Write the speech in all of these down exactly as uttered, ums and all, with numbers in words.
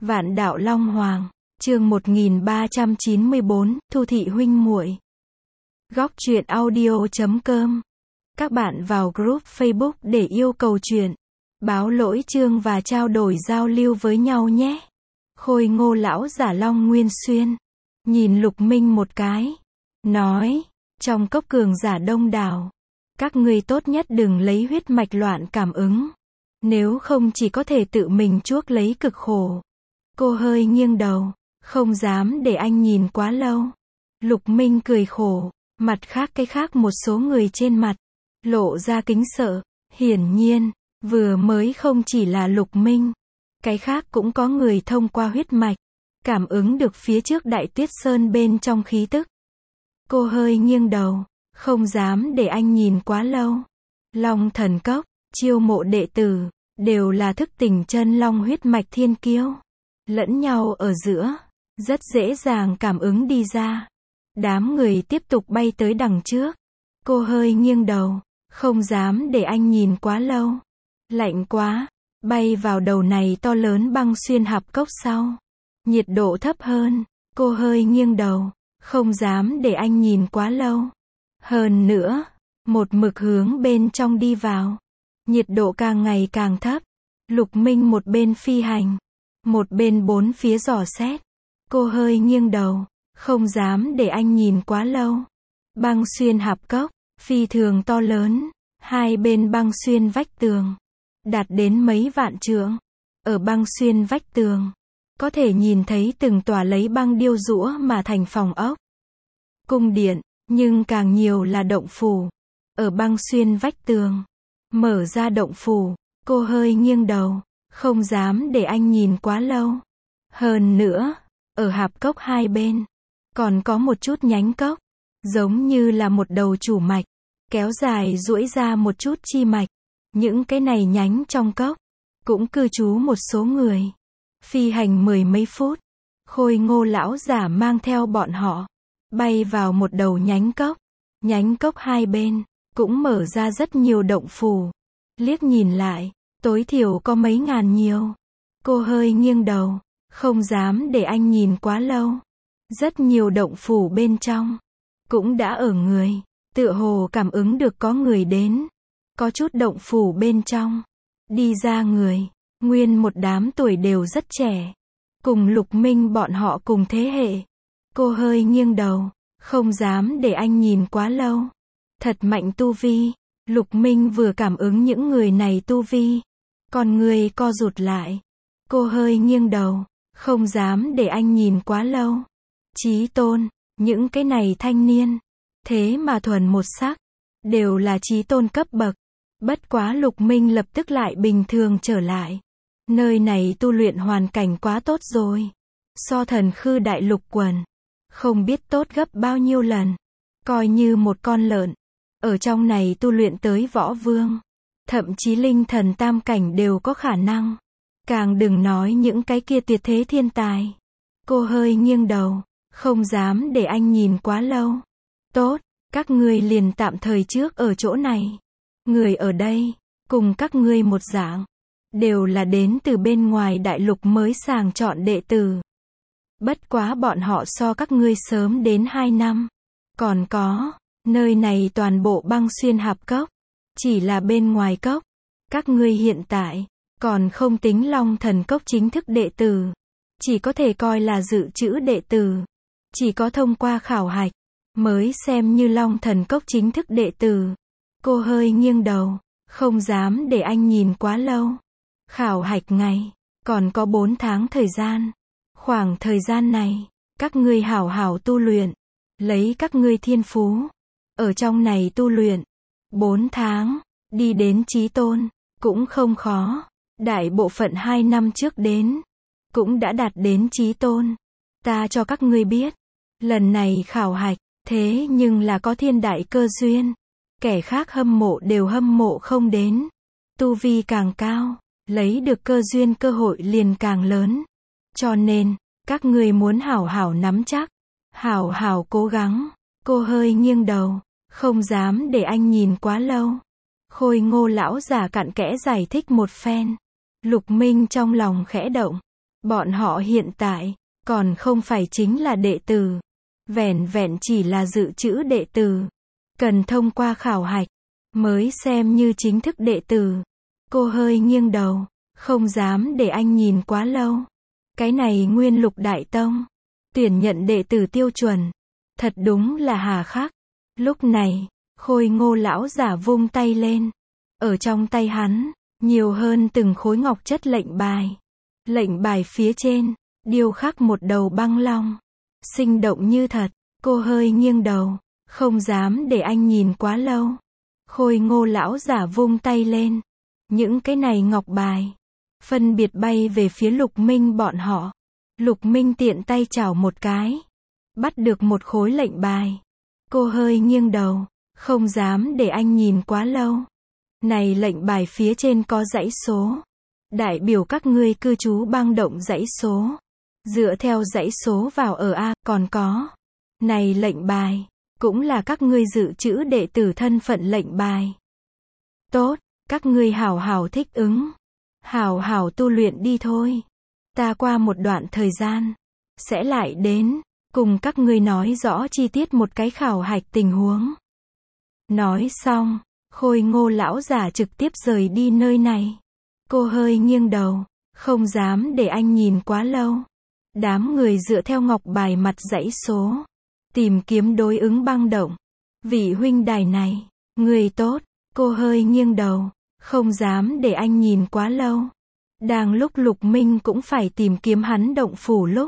Vạn đạo Long Hoàng, chương một nghìn ba trăm chín mươi bốn, Thu thị huynh muội. Góc truyện audio chấm com. Các bạn vào group Facebook để yêu cầu truyện, báo lỗi chương và trao đổi giao lưu với nhau nhé. Khôi Ngô lão giả Long Nguyên Xuyên nhìn Lục Minh một cái, nói, trong cốc cường giả đông đảo, các ngươi tốt nhất đừng lấy huyết mạch loạn cảm ứng, nếu không chỉ có thể tự mình chuốc lấy cực khổ. Cô hơi nghiêng đầu, không dám để anh nhìn quá lâu. Lục Minh cười khổ, mặt khác cái khác một số người trên mặt lộ ra kính sợ. Hiển nhiên, vừa mới không chỉ là Lục Minh, cái khác cũng có người thông qua huyết mạch cảm ứng được phía trước Đại Tuyết Sơn bên trong khí tức. Cô hơi nghiêng đầu, không dám để anh nhìn quá lâu. Long Thần Cốc chiêu mộ đệ tử đều là thức tỉnh chân long huyết mạch thiên kiêu, lẫn nhau ở giữa rất dễ dàng cảm ứng đi ra. Đám người tiếp tục bay tới đằng trước. Cô hơi nghiêng đầu, không dám để anh nhìn quá lâu. Lạnh quá, bay vào đầu này to lớn băng xuyên hạp cốc sau. Nhiệt độ thấp hơn, cô hơi nghiêng đầu, không dám để anh nhìn quá lâu. Hơn nữa, một mực hướng bên trong đi vào. Nhiệt độ càng ngày càng thấp. Lục Minh một bên phi hành, một bên bốn phía dò xét. Cô hơi nghiêng đầu, không dám để anh nhìn quá lâu. Băng xuyên hạp cốc, phi thường to lớn, hai bên băng xuyên vách tường, đạt đến mấy vạn trượng. Ở băng xuyên vách tường, có thể nhìn thấy từng tòa lấy băng điêu giũa mà thành phòng ốc, cung điện, nhưng càng nhiều là động phủ. Ở băng xuyên vách tường, mở ra động phủ, cô hơi nghiêng đầu, không dám để anh nhìn quá lâu. Hơn nữa, ở hạp cốc hai bên, còn có một chút nhánh cốc, giống như là một đầu chủ mạch, kéo dài duỗi ra một chút chi mạch. Những cái này nhánh trong cốc, cũng cư trú một số người. Phi hành mười mấy phút, Khôi Ngô lão giả mang theo bọn họ, bay vào một đầu nhánh cốc. Nhánh cốc hai bên, cũng mở ra rất nhiều động phủ. Liếc nhìn lại, tối thiểu có mấy ngàn nhiều. Cô hơi nghiêng đầu, không dám để anh nhìn quá lâu. Rất nhiều động phủ bên trong, cũng đã ở người, tựa hồ cảm ứng được có người đến. Có chút động phủ bên trong, đi ra người, nguyên một đám tuổi đều rất trẻ. Cùng Lục Minh bọn họ cùng thế hệ. Cô hơi nghiêng đầu, không dám để anh nhìn quá lâu. Thật mạnh tu vi. Lục Minh vừa cảm ứng những người này tu vi, còn người co rụt lại. Cô hơi nghiêng đầu, không dám để anh nhìn quá lâu. Chí tôn, những cái này thanh niên, thế mà thuần một sắc, đều là chí tôn cấp bậc. Bất quá Lục Minh lập tức lại bình thường trở lại. Nơi này tu luyện hoàn cảnh quá tốt rồi. So Thần Khư Đại Lục quần, không biết tốt gấp bao nhiêu lần. Coi như một con lợn, ở trong này tu luyện tới võ vương, thậm chí linh thần tam cảnh đều có khả năng. Càng đừng nói những cái kia tuyệt thế thiên tài. Cô hơi nghiêng đầu, không dám để anh nhìn quá lâu. Tốt, các ngươi liền tạm thời trước ở chỗ này. Người ở đây, cùng các ngươi một dạng, đều là đến từ bên ngoài đại lục mới sàng chọn đệ tử. Bất quá bọn họ so các ngươi sớm đến hai năm. Còn có, nơi này toàn bộ băng xuyên hạp cốc, chỉ là bên ngoài cốc. Các ngươi hiện tại, còn không tính Long Thần Cốc chính thức đệ tử, chỉ có thể coi là dự trữ đệ tử. Chỉ có thông qua khảo hạch, mới xem như Long Thần Cốc chính thức đệ tử. Cô hơi nghiêng đầu, không dám để anh nhìn quá lâu. Khảo hạch ngày, còn có bốn tháng thời gian. Khoảng thời gian này, các ngươi hảo hảo tu luyện, lấy các ngươi thiên phú, ở trong này tu luyện. Bốn tháng, đi đến chí tôn, cũng không khó. Đại bộ phận hai năm trước đến, cũng đã đạt đến chí tôn. Ta cho các ngươi biết, lần này khảo hạch, thế nhưng là có thiên đại cơ duyên. Kẻ khác hâm mộ đều hâm mộ không đến. Tu vi càng cao, lấy được cơ duyên cơ hội liền càng lớn. Cho nên, các ngươi muốn hảo hảo nắm chắc, hảo hảo cố gắng. Cô hơi nghiêng đầu, không dám để anh nhìn quá lâu. Khôi Ngô lão giả cặn kẽ giải thích một phen. Lục Minh trong lòng khẽ động. Bọn họ hiện tại, còn không phải chính là đệ tử. Vẻn vẹn chỉ là dự trữ đệ tử. Cần thông qua khảo hạch, mới xem như chính thức đệ tử. Cô hơi nghiêng đầu, không dám để anh nhìn quá lâu. Cái này Nguyên Lục Đại Tông, tuyển nhận đệ tử tiêu chuẩn, thật đúng là hà khắc. Lúc này, Khôi Ngô lão giả vung tay lên. Ở trong tay hắn, nhiều hơn từng khối ngọc chất lệnh bài. Lệnh bài phía trên, điêu khắc một đầu băng long. Sinh động như thật, cô hơi nghiêng đầu, không dám để anh nhìn quá lâu. Khôi Ngô lão giả vung tay lên. Những cái này ngọc bài, phân biệt bay về phía Lục Minh bọn họ. Lục Minh tiện tay chảo một cái, bắt được một khối lệnh bài. Cô hơi nghiêng đầu, không dám để anh nhìn quá lâu. Này lệnh bài phía trên có dãy số. Đại biểu các ngươi cư trú bang động dãy số. Dựa theo dãy số vào ở A, còn có. Này lệnh bài, cũng là các ngươi dự trữ đệ tử thân phận lệnh bài. Tốt, các ngươi hảo hảo thích ứng. Hảo hảo tu luyện đi thôi. Ta qua một đoạn thời gian, sẽ lại đến, cùng các ngươi nói rõ chi tiết một cái khảo hạch tình huống. Nói xong, Khôi Ngô lão giả trực tiếp rời đi nơi này. Cô hơi nghiêng đầu, không dám để anh nhìn quá lâu. Đám người dựa theo ngọc bài mặt dãy số, tìm kiếm đối ứng băng động. Vị huynh đài này, người tốt, cô hơi nghiêng đầu, không dám để anh nhìn quá lâu. Đang lúc Lục Minh cũng phải tìm kiếm hắn động phủ lúc.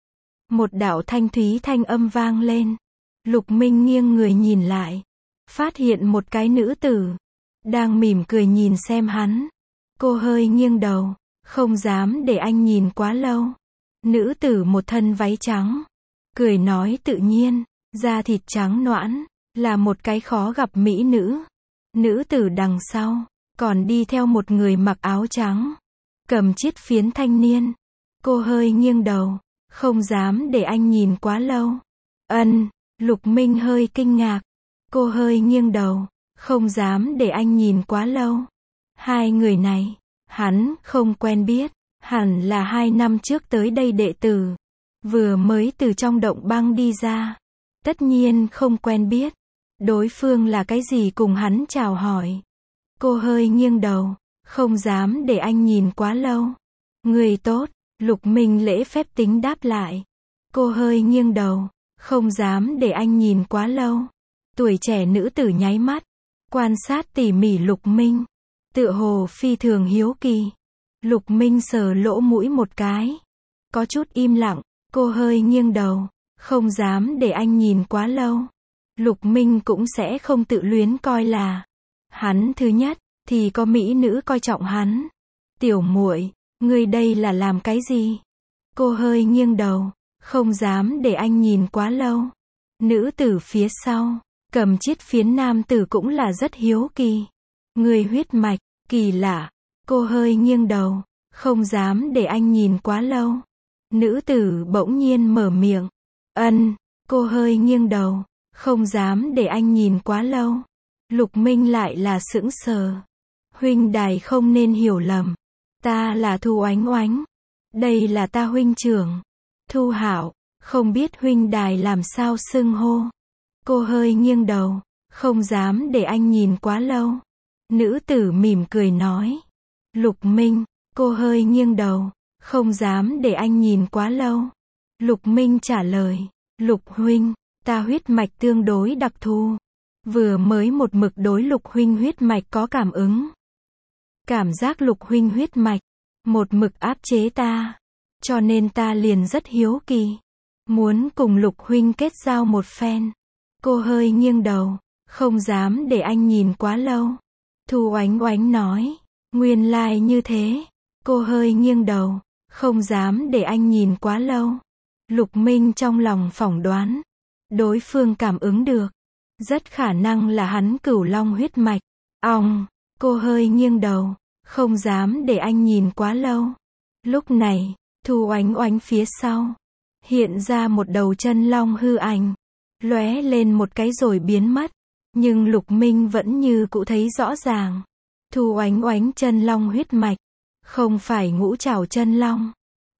Một đạo thanh thúy thanh âm vang lên. Lục Minh nghiêng người nhìn lại. Phát hiện một cái nữ tử. Đang mỉm cười nhìn xem hắn. Cô hơi nghiêng đầu. Không dám để anh nhìn quá lâu. Nữ tử một thân váy trắng. Cười nói tự nhiên. Da thịt trắng nõn. Là một cái khó gặp mỹ nữ. Nữ tử đằng sau. Còn đi theo một người mặc áo trắng. Cầm chiếc phiến thanh niên. Cô hơi nghiêng đầu. Không dám để anh nhìn quá lâu. Ân, Lục Minh hơi kinh ngạc. Cô hơi nghiêng đầu. Không dám để anh nhìn quá lâu. Hai người này, hắn không quen biết. Hẳn là hai năm trước tới đây đệ tử. Vừa mới từ trong động băng đi ra. Tất nhiên không quen biết. Đối phương là cái gì cùng hắn chào hỏi. Cô hơi nghiêng đầu. Không dám để anh nhìn quá lâu. Người tốt, Lục Minh lễ phép tính đáp lại. Cô hơi nghiêng đầu, không dám để anh nhìn quá lâu. Tuổi trẻ nữ tử nháy mắt, quan sát tỉ mỉ Lục Minh. Tựa hồ phi thường hiếu kỳ. Lục Minh sờ lỗ mũi một cái. Có chút im lặng, cô hơi nghiêng đầu, không dám để anh nhìn quá lâu. Lục Minh cũng sẽ không tự luyến coi là. Hắn thứ nhất. Thì có mỹ nữ coi trọng hắn. Tiểu muội, ngươi đây là làm cái gì? Cô hơi nghiêng đầu, không dám để anh nhìn quá lâu. Nữ tử phía sau, cầm chiếc phiến nam tử cũng là rất hiếu kỳ. Người huyết mạch, kỳ lạ. Cô hơi nghiêng đầu, không dám để anh nhìn quá lâu. Nữ tử bỗng nhiên mở miệng. Ân, cô hơi nghiêng đầu, không dám để anh nhìn quá lâu. Lục Minh lại là sững sờ. Huynh đài không nên hiểu lầm. Ta là Thu Oánh Oánh. Đây là ta huynh trưởng. Thu Hạo, không biết huynh đài làm sao xưng hô. Cô hơi nghiêng đầu, không dám để anh nhìn quá lâu. Nữ tử mỉm cười nói. Lục Minh, cô hơi nghiêng đầu, không dám để anh nhìn quá lâu. Lục Minh trả lời. Lục huynh, ta huyết mạch tương đối đặc thù. Vừa mới một mực đối Lục huynh huyết mạch có cảm ứng. Cảm giác Lục huynh huyết mạch, một mực áp chế ta. Cho nên ta liền rất hiếu kỳ. Muốn cùng Lục huynh kết giao một phen. Cô hơi nghiêng đầu, không dám để anh nhìn quá lâu. Thu Oánh Oánh nói. Nguyên lai như thế. Cô hơi nghiêng đầu, không dám để anh nhìn quá lâu. Lục Minh trong lòng phỏng đoán. Đối phương cảm ứng được. Rất khả năng là hắn cửu long huyết mạch. Ong, cô hơi nghiêng đầu, không dám để anh nhìn quá lâu. Lúc này, Thu Oánh Oánh phía sau, hiện ra một đầu chân long hư ảnh, lóe lên một cái rồi biến mất. Nhưng Lục Minh vẫn như cũ thấy rõ ràng. Thu Oánh Oánh chân long huyết mạch, không phải ngũ trảo chân long,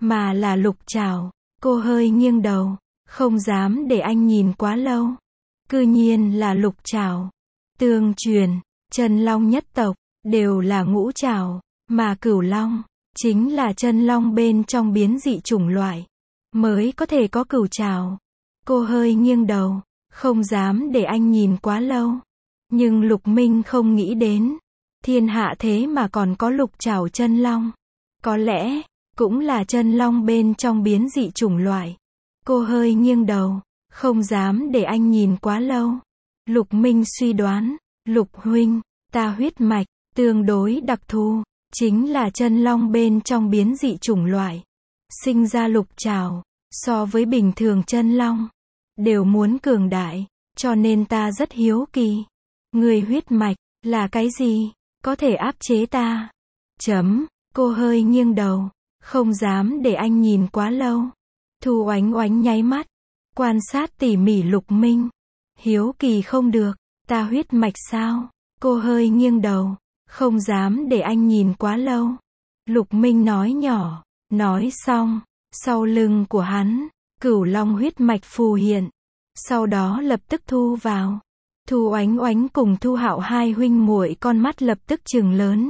mà là lục trảo. Cô hơi nghiêng đầu, không dám để anh nhìn quá lâu. Cư nhiên là lục trảo. Tương truyền, chân long nhất tộc, đều là ngũ trảo, mà cửu long, chính là chân long bên trong biến dị chủng loại, mới có thể có cửu trảo. Cô hơi nghiêng đầu, không dám để anh nhìn quá lâu. Nhưng Lục Minh không nghĩ đến, thiên hạ thế mà còn có lục trảo chân long. Có lẽ, cũng là chân long bên trong biến dị chủng loại. Cô hơi nghiêng đầu, không dám để anh nhìn quá lâu. Lục Minh suy đoán, Lục huynh, ta huyết mạch, tương đối đặc thù, chính là chân long bên trong biến dị chủng loại. Sinh ra lục trảo, so với bình thường chân long, đều muốn cường đại, cho nên ta rất hiếu kỳ. Người huyết mạch, là cái gì, có thể áp chế ta? Chấm, cô hơi nghiêng đầu, không dám để anh nhìn quá lâu. Thu Oánh Oánh nháy mắt, quan sát tỉ mỉ Lục Minh. Hiếu kỳ không được, ta huyết mạch sao? Cô hơi nghiêng đầu, không dám để anh nhìn quá lâu. Lục Minh nói nhỏ, nói xong, sau lưng của hắn, cửu long huyết mạch phù hiện, sau đó lập tức thu vào. Thu Oánh Oánh cùng Thu Hạo hai huynh muội con mắt lập tức trừng lớn.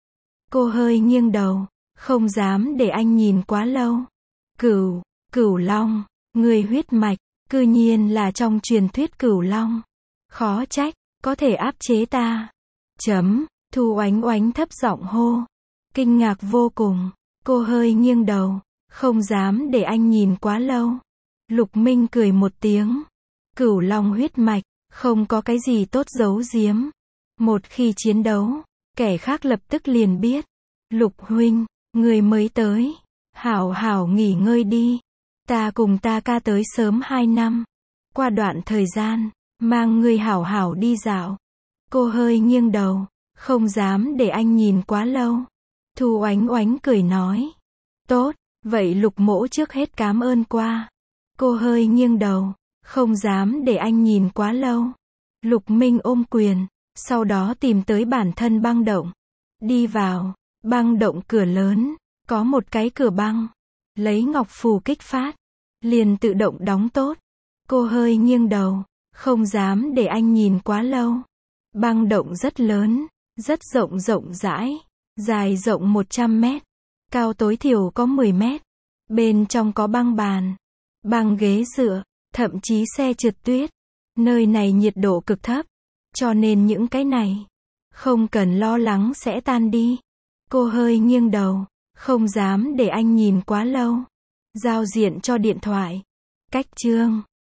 Cô hơi nghiêng đầu, không dám để anh nhìn quá lâu. Cửu, cửu long, người huyết mạch, cư nhiên là trong truyền thuyết cửu long. Khó trách, có thể áp chế ta. Chấm, Thu Oánh Oánh thấp giọng hô. Kinh ngạc vô cùng, cô hơi nghiêng đầu, không dám để anh nhìn quá lâu. Lục Minh cười một tiếng. Cửu long huyết mạch, không có cái gì tốt giấu giếm. Một khi chiến đấu, kẻ khác lập tức liền biết. Lục huynh, người mới tới, hảo hảo nghỉ ngơi đi. Ta cùng ta ca tới sớm hai năm. Qua đoạn thời gian, mang ngươi hảo hảo đi dạo. Cô hơi nghiêng đầu, không dám để anh nhìn quá lâu. Thu Oánh Oánh cười nói. Tốt, vậy Lục mỗ trước hết cám ơn qua. Cô hơi nghiêng đầu, không dám để anh nhìn quá lâu. Lục Minh ôm quyền, sau đó tìm tới bản thân băng động. Đi vào, băng động cửa lớn, có một cái cửa băng. Lấy ngọc phù kích phát, liền tự động đóng tốt. Cô hơi nghiêng đầu, không dám để anh nhìn quá lâu. Băng động rất lớn, rất rộng rộng rãi, dài rộng một trăm mét, cao tối thiểu có mười mét. Bên trong có băng bàn, băng ghế dựa, thậm chí xe trượt tuyết. Nơi này nhiệt độ cực thấp, cho nên những cái này không cần lo lắng sẽ tan đi. Cô hơi nghiêng đầu, không dám để anh nhìn quá lâu. Giao diện cho điện thoại. Cách chương